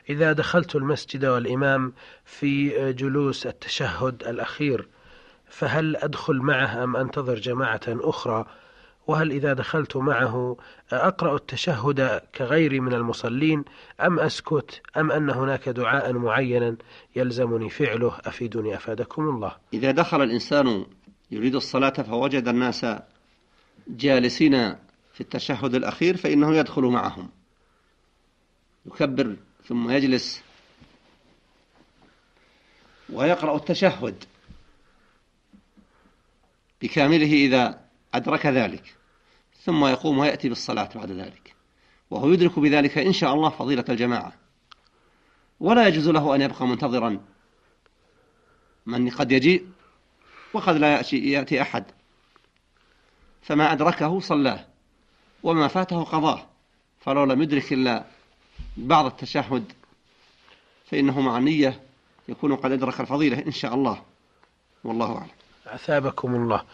إذا دخلت المسجد والإمام في جلوس التشهد الأخير فهل أدخل معه أم أنتظر جماعة أخرى؟ وهل إذا دخلت معه أقرأ التشهد كغيري من المصلين أم أسكت، أم أن هناك دعاء معينا يلزمني فعله؟ أفيدني أفادكم الله. إذا دخل الإنسان يريد الصلاة فوجد الناس جالسين في التشهد الأخير فإنه يدخل معهم، يكبر ثم يجلس ويقرأ التشهد بكامله إذا أدرك ذلك، ثم يقوم ويأتي بالصلاة بعد ذلك، وهو يدرك بذلك إن شاء الله فضيلة الجماعة. ولا يجوز له أن يبقى منتظرا من قد يجيء وقد لا يأتي أحد، فما أدركه صلاه وما فاته قضاه. فلو لم يدرك إلا بعض التشهد فإنه مع النية يكون قد أدرك الفضيلة إن شاء الله، والله أعلم. أثابكم الله.